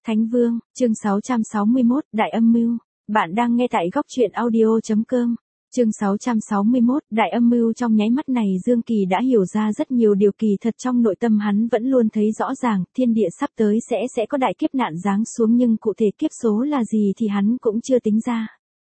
Thánh Vương, chương 661, Đại âm mưu. Bạn đang nghe tại góc truyện audio.com. Chương 661, Đại âm mưu. Trong nháy mắt này Dương Kỳ đã hiểu ra rất nhiều điều kỳ thật, trong nội tâm hắn vẫn luôn thấy rõ ràng, thiên địa sắp tới sẽ có đại kiếp nạn giáng xuống, nhưng cụ thể kiếp số là gì thì hắn cũng chưa tính ra.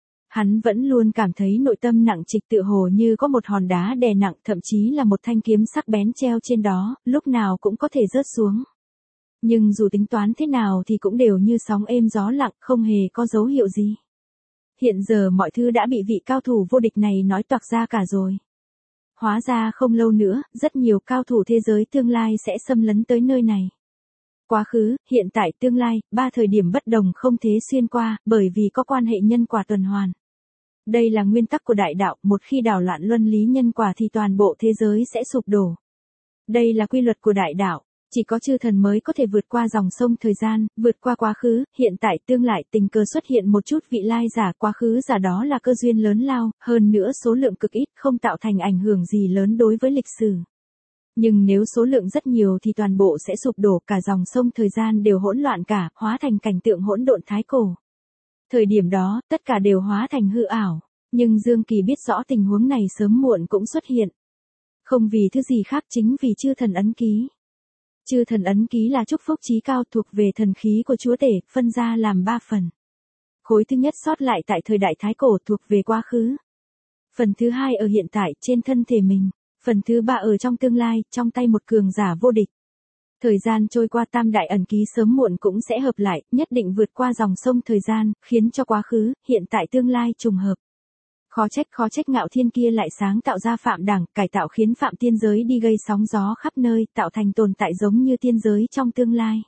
Hắn vẫn luôn cảm thấy nội tâm nặng trịch, tựa hồ như có một hòn đá đè nặng, thậm chí là một thanh kiếm sắc bén treo trên đó, lúc nào cũng có thể rớt xuống. Nhưng dù tính toán thế nào thì cũng đều như sóng êm gió lặng, không hề có dấu hiệu gì. Hiện giờ mọi thứ đã bị vị cao thủ vô địch này nói toạc ra cả rồi. Hóa ra không lâu nữa, rất nhiều cao thủ thế giới tương lai sẽ xâm lấn tới nơi này. Quá khứ, hiện tại, tương lai, ba thời điểm bất đồng không thể xuyên qua, bởi vì có quan hệ nhân quả tuần hoàn. Đây là nguyên tắc của đại đạo, một khi đảo loạn luân lý nhân quả thì toàn bộ thế giới sẽ sụp đổ. Đây là quy luật của đại đạo. Chỉ có chư thần mới có thể vượt qua dòng sông thời gian, vượt qua quá khứ, hiện tại, tương lai, tình cờ xuất hiện một chút vị lai giả, quá khứ giả đó là cơ duyên lớn lao, hơn nữa số lượng cực ít, không tạo thành ảnh hưởng gì lớn đối với lịch sử. Nhưng nếu số lượng rất nhiều thì toàn bộ sẽ sụp đổ, cả dòng sông thời gian đều hỗn loạn cả, hóa thành cảnh tượng hỗn độn thái cổ. Thời điểm đó, tất cả đều hóa thành hư ảo, nhưng Dương Kỳ biết rõ tình huống này sớm muộn cũng xuất hiện. Không vì thứ gì khác, chính vì chư thần ấn ký. Chư thần ấn ký là chúc phúc chí cao thuộc về thần khí của chúa tể, phân ra làm 3 phần. Khối thứ nhất sót lại tại thời đại thái cổ thuộc về quá khứ. Phần thứ hai ở hiện tại, trên thân thể mình. Phần thứ ba ở trong tương lai, trong tay một cường giả vô địch. Thời gian trôi qua, tam đại ẩn ký sớm muộn cũng sẽ hợp lại, nhất định vượt qua dòng sông thời gian, khiến cho quá khứ, hiện tại, tương lai trùng hợp. Khó trách Ngạo Thiên kia lại sáng tạo ra Phạm Đẳng, cải tạo khiến Phạm tiên giới đi gây sóng gió khắp nơi, tạo thành tồn tại giống như tiên giới trong tương lai.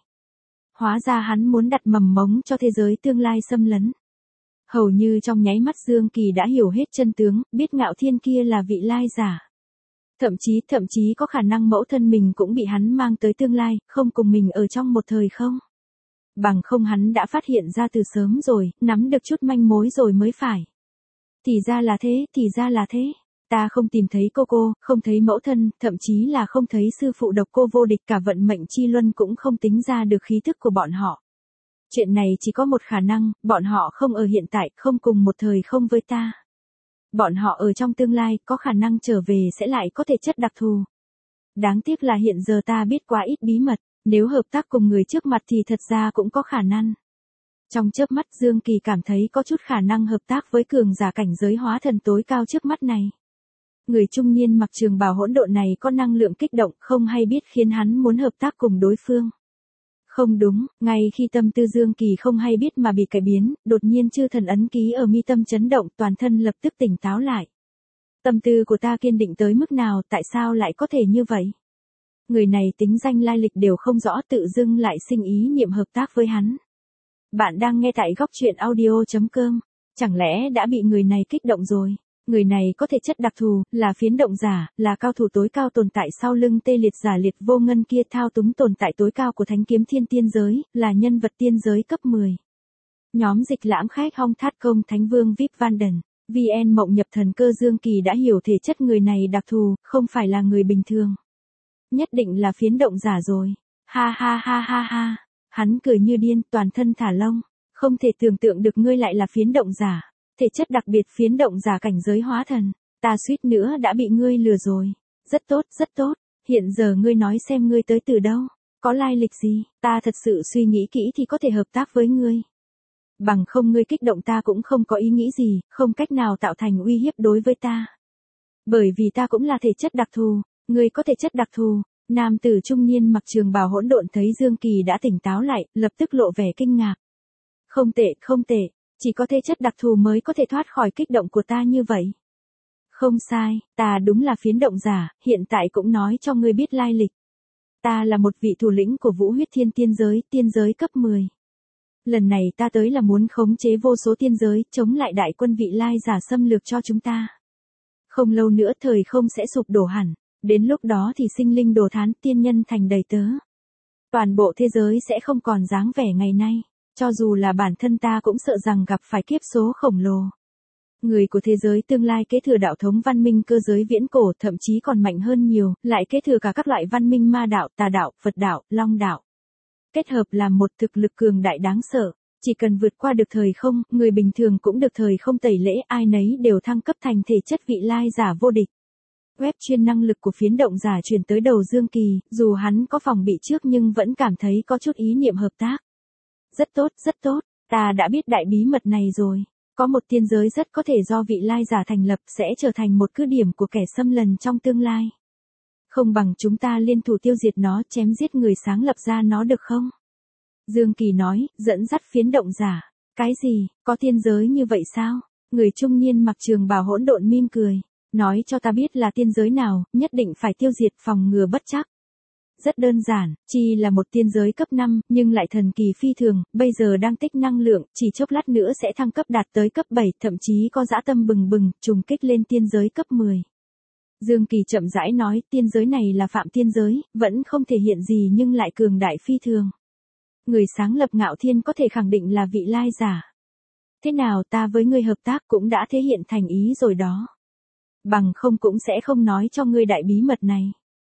Hóa ra hắn muốn đặt mầm mống cho thế giới tương lai xâm lấn. Hầu như trong nháy mắt Dương Kỳ đã hiểu hết chân tướng, biết Ngạo Thiên kia là vị lai giả. Thậm chí có khả năng mẫu thân mình cũng bị hắn mang tới tương lai, không cùng mình ở trong một thời không. Bằng không hắn đã phát hiện ra từ sớm rồi, nắm được chút manh mối rồi mới phải. Thì ra là thế, ta không tìm thấy cô, không thấy mẫu thân, thậm chí là không thấy sư phụ độc cô vô địch, cả vận mệnh chi luân cũng không tính ra được khí thức của bọn họ. Chuyện này chỉ có một khả năng, bọn họ không ở hiện tại, không cùng một thời không với ta. Bọn họ ở trong tương lai, có khả năng trở về sẽ lại có thể chất đặc thù. Đáng tiếc là hiện giờ ta biết quá ít bí mật, nếu hợp tác cùng người trước mặt thì thật ra cũng có khả năng. Trong chớp mắt Dương Kỳ cảm thấy có chút khả năng hợp tác với cường giả cảnh giới hóa thần tối cao trước mắt này. Người trung niên mặc trường bào hỗn độn này có năng lượng kích động không hay biết khiến hắn muốn hợp tác cùng đối phương. Không đúng, ngay khi tâm tư Dương Kỳ không hay biết mà bị cải biến, đột nhiên chư thần ấn ký ở mi tâm chấn động, toàn thân lập tức tỉnh táo lại. Tâm tư của ta kiên định tới mức nào, tại sao lại có thể như vậy? Người này tính danh lai lịch đều không rõ, tự dưng lại sinh ý niệm hợp tác với hắn. Bạn đang nghe tại góc truyện audio.com. Chẳng lẽ đã bị người này kích động rồi? Người này có thể chất đặc thù, là phiến động giả, là cao thủ tối cao tồn tại sau lưng tê liệt giả liệt vô ngân kia, thao túng tồn tại tối cao của thánh kiếm thiên tiên giới, là nhân vật tiên giới cấp 10. Nhóm dịch lãm khách Hong Thát Công Thánh Vương VIP Vanden, VN Mộng Nhập Thần Cơ. Dương Kỳ đã hiểu thể chất người này đặc thù, không phải là người bình thường. Nhất định là phiến động giả rồi. Ha ha ha ha ha. Hắn cười như điên, toàn thân thả lông. Không thể tưởng tượng được ngươi lại là phiến động giả. Thể chất đặc biệt phiến động giả cảnh giới hóa thần. Ta suýt nữa đã bị ngươi lừa rồi. Rất tốt. Hiện giờ ngươi nói xem ngươi tới từ đâu. Có lai lịch gì, ta thật sự suy nghĩ kỹ thì có thể hợp tác với ngươi. Bằng không ngươi kích động ta cũng không có ý nghĩ gì, không cách nào tạo thành uy hiếp đối với ta. Bởi vì ta cũng là thể chất đặc thù, ngươi có thể chất đặc thù. Nam tử trung niên mặc trường bào hỗn độn thấy Dương Kỳ đã tỉnh táo lại, lập tức lộ vẻ kinh ngạc. Không tệ, chỉ có thể chất đặc thù mới có thể thoát khỏi kích động của ta như vậy. Không sai, ta đúng là phiến động giả, hiện tại cũng nói cho ngươi biết lai lịch. Ta là một vị thủ lĩnh của Vũ Huyết Thiên tiên giới cấp 10. Lần này ta tới là muốn khống chế vô số tiên giới, chống lại đại quân vị lai giả xâm lược cho chúng ta. Không lâu nữa thời không sẽ sụp đổ hẳn. Đến lúc đó thì sinh linh đồ thán, tiên nhân thành đầy tớ. Toàn bộ thế giới sẽ không còn dáng vẻ ngày nay, cho dù là bản thân ta cũng sợ rằng gặp phải kiếp số khổng lồ. Người của thế giới tương lai kế thừa đạo thống văn minh cơ giới viễn cổ, thậm chí còn mạnh hơn nhiều, lại kế thừa cả các loại văn minh ma đạo, tà đạo, Phật đạo, Long đạo. kết hợp làm một thực lực cường đại đáng sợ. Chỉ cần vượt qua được thời không, người bình thường cũng được thời không tẩy lễ, ai nấy đều thăng cấp thành thể chất vị lai giả vô địch. Web chuyên năng lực của phiến động giả truyền tới đầu Dương Kỳ, dù hắn có phòng bị trước nhưng vẫn cảm thấy có chút ý niệm hợp tác. Rất tốt, ta đã biết đại bí mật này rồi. Có một tiên giới rất có thể do vị lai giả thành lập sẽ trở thành một cứ điểm của kẻ xâm lấn trong tương lai. Không bằng chúng ta liên thủ tiêu diệt nó, chém giết người sáng lập ra nó được không? Dương Kỳ nói, dẫn dắt phiến động giả. Cái gì, có tiên giới như vậy sao? Người trung niên mặc trường bào hỗn độn mỉm cười. Nói cho ta biết là tiên giới nào, nhất định phải tiêu diệt phòng ngừa bất trắc. Rất đơn giản, chi là một tiên giới cấp 5, nhưng lại thần kỳ phi thường, bây giờ đang tích năng lượng, chỉ chốc lát nữa sẽ thăng cấp đạt tới cấp 7, thậm chí có dã tâm bừng bừng, trùng kích lên tiên giới cấp 10. Dương Kỳ chậm rãi nói, tiên giới này là phạm tiên giới, vẫn không thể hiện gì nhưng lại cường đại phi thường. Người sáng lập Ngạo Thiên có thể khẳng định là vị lai giả. Thế nào, ta với ngươi hợp tác cũng đã thể hiện thành ý rồi đó. Bằng không cũng sẽ không nói cho ngươi đại bí mật này.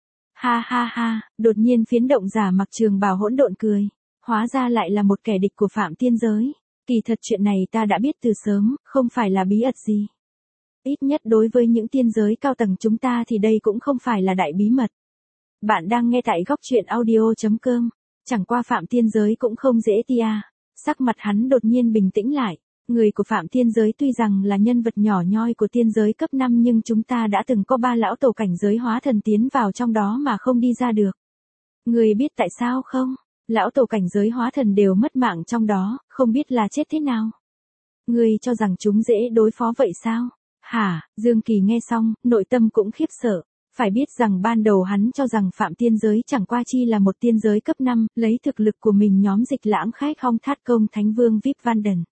Ha, đột nhiên phiến động giả mặc trường bào hỗn độn cười. Hóa ra lại là một kẻ địch của phạm tiên giới. Kỳ thật chuyện này ta đã biết từ sớm, không phải là bí ẩn gì. Ít nhất đối với những tiên giới cao tầng chúng ta thì đây cũng không phải là đại bí mật. Bạn đang nghe tại góc truyện audio.com. Chẳng qua phạm tiên giới cũng không dễ tia. Sắc mặt hắn đột nhiên bình tĩnh lại. Người của phạm tiên giới tuy rằng là nhân vật nhỏ nhoi của tiên giới cấp 5 nhưng chúng ta đã từng có 3 lão tổ cảnh giới hóa thần tiến vào trong đó mà không đi ra được. Người biết tại sao không? Lão tổ cảnh giới hóa thần đều mất mạng trong đó, không biết là chết thế nào. Người cho rằng chúng dễ đối phó vậy sao? Hả? Dương Kỳ nghe xong, nội tâm cũng khiếp sợ. Phải biết rằng ban đầu hắn cho rằng phạm tiên giới chẳng qua chi là một tiên giới cấp 5, lấy thực lực của mình nhóm dịch lãng khách Hong Thát Công Thánh Vương Vip Vanden.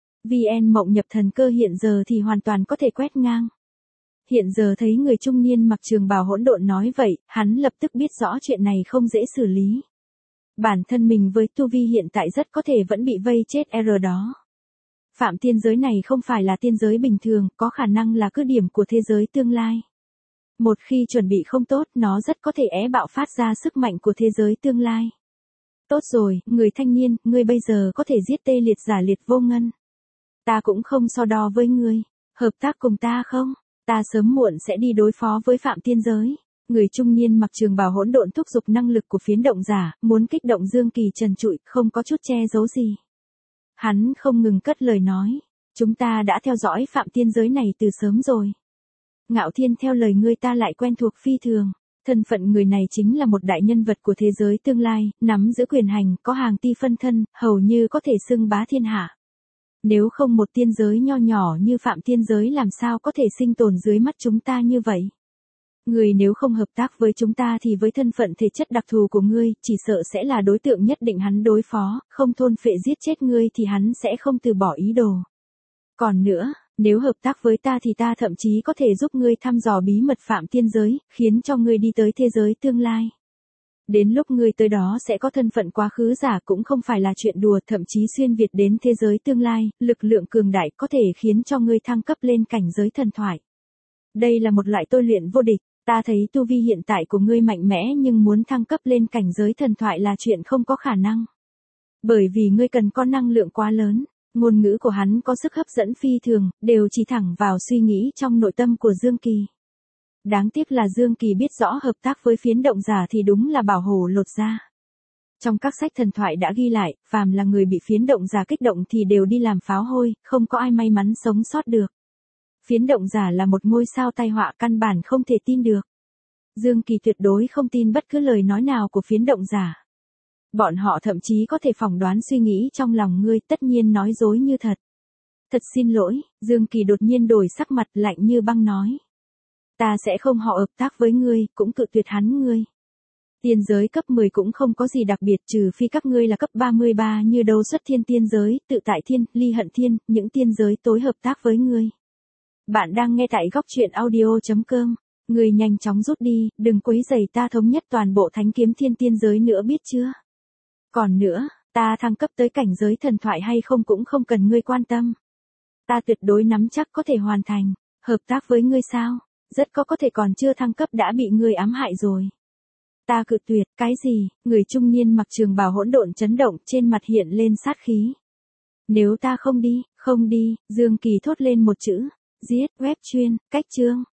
VN Mộng Nhập Thần Cơ hiện giờ thì hoàn toàn có thể quét ngang. Hiện giờ thấy người trung niên mặc trường bào hỗn độn nói vậy, hắn lập tức biết rõ chuyện này không dễ xử lý. Bản thân mình với tu vi hiện tại rất có thể vẫn bị vây chết đó. Phạm tiên giới này không phải là tiên giới bình thường, có khả năng là cứ điểm của thế giới tương lai. Một khi chuẩn bị không tốt, nó rất có thể bạo phát ra sức mạnh của thế giới tương lai. Tốt rồi, người thanh niên, ngươi bây giờ có thể giết tê liệt giả liệt vô ngân. Ta cũng không so đo với ngươi, hợp tác cùng ta không? Ta sớm muộn sẽ đi đối phó với phạm tiên giới. Người trung niên mặc trường bào hỗn độn thúc giục năng lực của phiến động giả, muốn kích động Dương Kỳ trần trụi, không có chút che giấu gì. Hắn không ngừng cất lời nói, chúng ta đã theo dõi phạm tiên giới này từ sớm rồi. Ngạo Thiên theo lời ngươi ta lại quen thuộc phi thường. Thân phận người này chính là một đại nhân vật của thế giới tương lai, nắm giữ quyền hành, có hàng ti phân thân, hầu như có thể xưng bá thiên hạ. Nếu không một tiên giới nho nhỏ như phạm tiên giới làm sao có thể sinh tồn dưới mắt chúng ta như vậy. Người nếu không hợp tác với chúng ta thì với thân phận thể chất đặc thù của ngươi, chỉ sợ sẽ là đối tượng nhất định hắn đối phó, không thôn phệ giết chết ngươi thì hắn sẽ không từ bỏ ý đồ. Còn nữa, nếu hợp tác với ta thì ta thậm chí có thể giúp ngươi thăm dò bí mật phạm tiên giới, khiến cho ngươi đi tới thế giới tương lai. Đến lúc ngươi tới đó sẽ có thân phận quá khứ giả cũng không phải là chuyện đùa, thậm chí xuyên việt đến thế giới tương lai, lực lượng cường đại có thể khiến cho ngươi thăng cấp lên cảnh giới thần thoại. Đây là một loại tôi luyện vô địch, ta thấy tu vi hiện tại của ngươi mạnh mẽ nhưng muốn thăng cấp lên cảnh giới thần thoại là chuyện không có khả năng. Bởi vì ngươi cần có năng lượng quá lớn. Ngôn ngữ của hắn có sức hấp dẫn phi thường, đều chỉ thẳng vào suy nghĩ trong nội tâm của Dương Kỳ. Đáng tiếc là Dương Kỳ biết rõ hợp tác với phiến động giả thì đúng là bảo hổ lột da. Trong các sách thần thoại đã ghi lại, phàm là người bị phiến động giả kích động thì đều đi làm pháo hôi, không có ai may mắn sống sót được. Phiến động giả là một ngôi sao tai họa căn bản không thể tin được. Dương Kỳ tuyệt đối không tin bất cứ lời nói nào của phiến động giả. Bọn họ thậm chí có thể phỏng đoán suy nghĩ trong lòng ngươi, tất nhiên nói dối như thật. Thật xin lỗi, Dương Kỳ đột nhiên đổi sắc mặt lạnh như băng nói. Ta sẽ không họ hợp tác với ngươi, cũng cự tuyệt hắn ngươi. Tiên giới cấp 10 cũng không có gì đặc biệt trừ phi các ngươi là cấp 33 như Đấu Xuất Thiên tiên giới, Tự Tại Thiên, Ly Hận Thiên, những tiên giới tối hợp tác với ngươi. Bạn đang nghe tại góc truyện audio.com. Ngươi nhanh chóng rút đi, đừng quấy rầy ta thống nhất toàn bộ Thánh Kiếm Thiên tiên giới nữa biết chưa? Còn nữa, ta thăng cấp tới cảnh giới thần thoại hay không cũng không cần ngươi quan tâm. Ta tuyệt đối nắm chắc có thể hoàn thành, hợp tác với ngươi sao? Rất có thể còn chưa thăng cấp đã bị ngươi ám hại rồi. Ta cự tuyệt, cái gì? Người trung niên mặc trường bào hỗn độn chấn động, trên mặt hiện lên sát khí. Nếu ta không đi, Dương Kỳ thốt lên một chữ. Giết, web chuyên, cách chương.